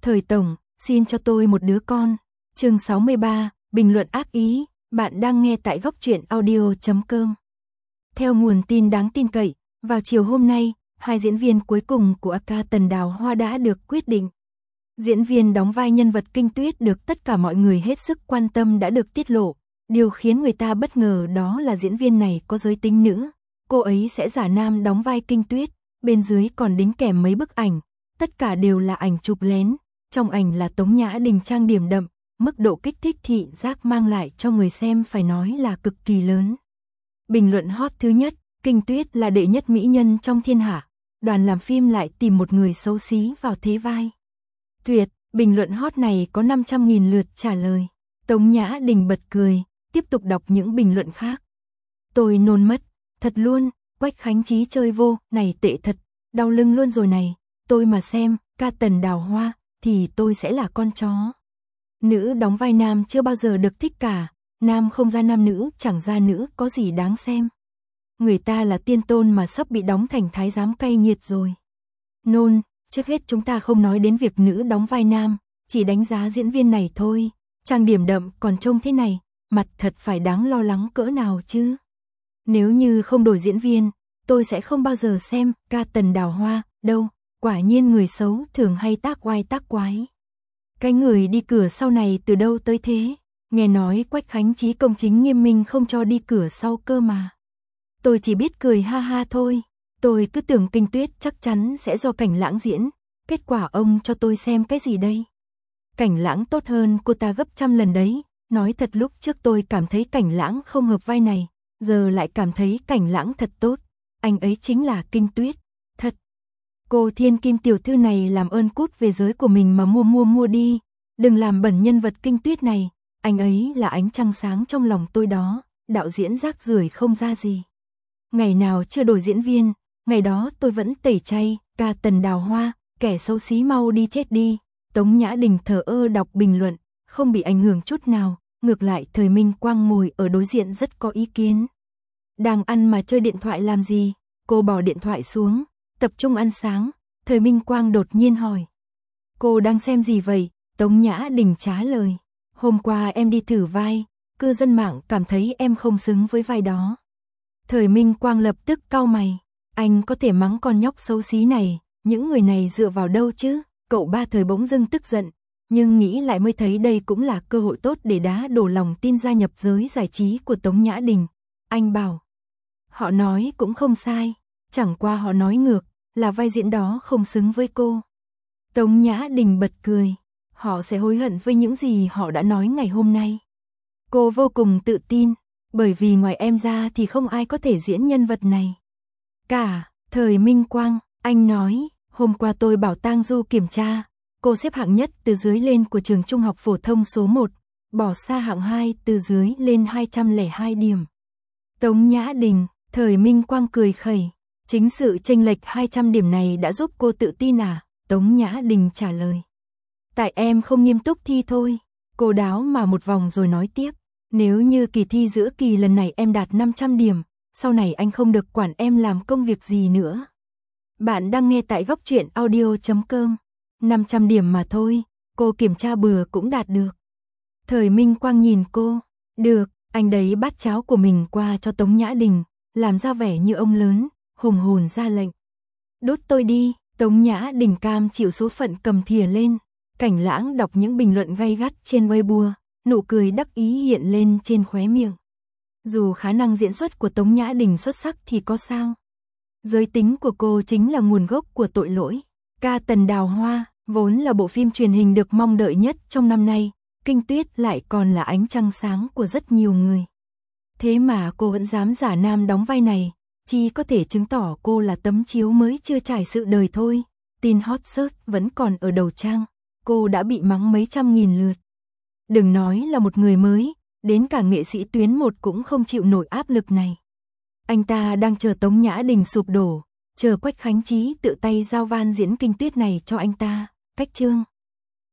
Thời tổng, xin cho tôi một đứa con. Chương 63, bình luận ác ý, bạn đang nghe tại góc truyện audio.com. Theo nguồn tin đáng tin cậy, vào chiều hôm nay, hai diễn viên cuối cùng của AK Tần Đào Hoa đã được quyết định. Diễn viên đóng vai nhân vật Kinh Tuyết được tất cả mọi người hết sức quan tâm đã được tiết lộ. Điều khiến người ta bất ngờ đó là diễn viên này có giới tính nữ. Cô ấy sẽ giả nam đóng vai Kinh Tuyết, bên dưới còn đính kèm mấy bức ảnh. Tất cả đều là ảnh chụp lén. Trong ảnh là Tống Nhã Đình trang điểm đậm, mức độ kích thích thị giác mang lại cho người xem phải nói là cực kỳ lớn. Bình luận hot thứ nhất, Kinh Tuyết là đệ nhất mỹ nhân trong thiên hạ. Đoàn làm phim lại tìm một người xấu xí vào thế vai. Tuyệt, bình luận hot này có 500.000 lượt trả lời. Tống Nhã Đình bật cười, tiếp tục đọc những bình luận khác. Tôi nôn mất, thật luôn, Quách Khánh Chí chơi vô, này tệ thật, đau lưng luôn rồi này, tôi mà xem, ca Tần Đào Hoa, thì tôi sẽ là con chó. Nữ đóng vai nam chưa bao giờ được thích cả, nam không ra nam nữ, chẳng ra nữ, có gì đáng xem. Người ta là tiên tôn mà sắp bị đóng thành thái giám cay nghiệt rồi. Nôn, trước hết chúng ta không nói đến việc nữ đóng vai nam, chỉ đánh giá diễn viên này thôi, trang điểm đậm còn trông thế này, mặt thật phải đáng lo lắng cỡ nào chứ. Nếu như không đổi diễn viên, tôi sẽ không bao giờ xem ca Tần Đào Hoa, đâu, quả nhiên người xấu thường hay tác oai tác quái. Cái người đi cửa sau này từ đâu tới thế, nghe nói Quách Khánh Chí công chính nghiêm minh không cho đi cửa sau cơ mà. Tôi chỉ biết cười ha ha thôi, tôi cứ tưởng Kinh Tuyết chắc chắn sẽ do Cảnh Lãng diễn, kết quả ông cho tôi xem cái gì đây. Cảnh Lãng tốt hơn cô ta gấp trăm lần đấy, nói thật lúc trước tôi cảm thấy Cảnh Lãng không hợp vai này, giờ lại cảm thấy Cảnh Lãng thật tốt, anh ấy chính là Kinh Tuyết, thật. Cô Thiên Kim tiểu thư này làm ơn cút về giới của mình mà mua đi, đừng làm bẩn nhân vật Kinh Tuyết này, anh ấy là ánh trăng sáng trong lòng tôi đó, đạo diễn rác rưởi không ra gì. Ngày nào chưa đổi diễn viên, ngày đó tôi vẫn tẩy chay, ca Tần Đào Hoa, kẻ xấu xí mau đi chết đi. Tống Nhã Đình thờ ơ đọc bình luận, không bị ảnh hưởng chút nào, ngược lại Thời Minh Quang ngồi ở đối diện rất có ý kiến. Đang ăn mà chơi điện thoại làm gì? Cô bỏ điện thoại xuống, tập trung ăn sáng, Thời Minh Quang đột nhiên hỏi. Cô đang xem gì vậy? Tống Nhã Đình trả lời. Hôm qua em đi thử vai, cư dân mạng cảm thấy em không xứng với vai đó. Thời Minh Quang lập tức cau mày. Anh có thể mắng con nhóc xấu xí này, những người này dựa vào đâu chứ? Cậu ba Thời bỗng dưng tức giận, nhưng nghĩ lại mới thấy đây cũng là cơ hội tốt để đá đổ lòng tin gia nhập giới giải trí của Tống Nhã Đình. Anh bảo, họ nói cũng không sai, chẳng qua họ nói ngược, là vai diễn đó không xứng với cô. Tống Nhã Đình bật cười, họ sẽ hối hận với những gì họ đã nói ngày hôm nay. Cô vô cùng tự tin, bởi vì ngoài em ra thì không ai có thể diễn nhân vật này. Cả, Thời Minh Quang, anh nói, hôm qua tôi bảo Tang Du kiểm tra, cô xếp hạng nhất từ dưới lên của trường trung học phổ thông số 1, bỏ xa hạng 2 từ dưới lên 202 điểm. Tống Nhã Đình, Thời Minh Quang cười khẩy, chính sự chênh lệch 200 điểm này đã giúp cô tự tin à? Tống Nhã Đình trả lời. Tại em không nghiêm túc thi thôi, cô đáo mà một vòng rồi nói tiếp. Nếu như kỳ thi giữa kỳ lần này em đạt 500 điểm, sau này anh không được quản em làm công việc gì nữa. Bạn đang nghe tại góc truyện audio.com. 500 điểm mà thôi, cô kiểm tra bừa cũng đạt được. Thời Minh Quang nhìn cô, được, anh đấy bắt cháo của mình qua cho Tống Nhã Đình, làm ra vẻ như ông lớn, hùng hồn ra lệnh. Đốt tôi đi, Tống Nhã Đình cam chịu số phận cầm thìa lên. Cảnh Lãng đọc những bình luận gay gắt trên Weibo, nụ cười đắc ý hiện lên trên khóe miệng. Dù khả năng diễn xuất của Tống Nhã Đình xuất sắc thì có sao? Giới tính của cô chính là nguồn gốc của tội lỗi. Ca Tần Đào Hoa, vốn là bộ phim truyền hình được mong đợi nhất trong năm nay, Kinh Tuyết lại còn là ánh trăng sáng của rất nhiều người. Thế mà cô vẫn dám giả nam đóng vai này, chỉ có thể chứng tỏ cô là tấm chiếu mới chưa trải sự đời thôi. Tin hot search vẫn còn ở đầu trang, cô đã bị mắng mấy trăm nghìn lượt. Đừng nói là một người mới, đến cả nghệ sĩ tuyến 1 cũng không chịu nổi áp lực này. Anh ta đang chờ Tống Nhã Đình sụp đổ, chờ Quách Khánh Chí tự tay giao van diễn Kinh Tuyết này cho anh ta. Cách chương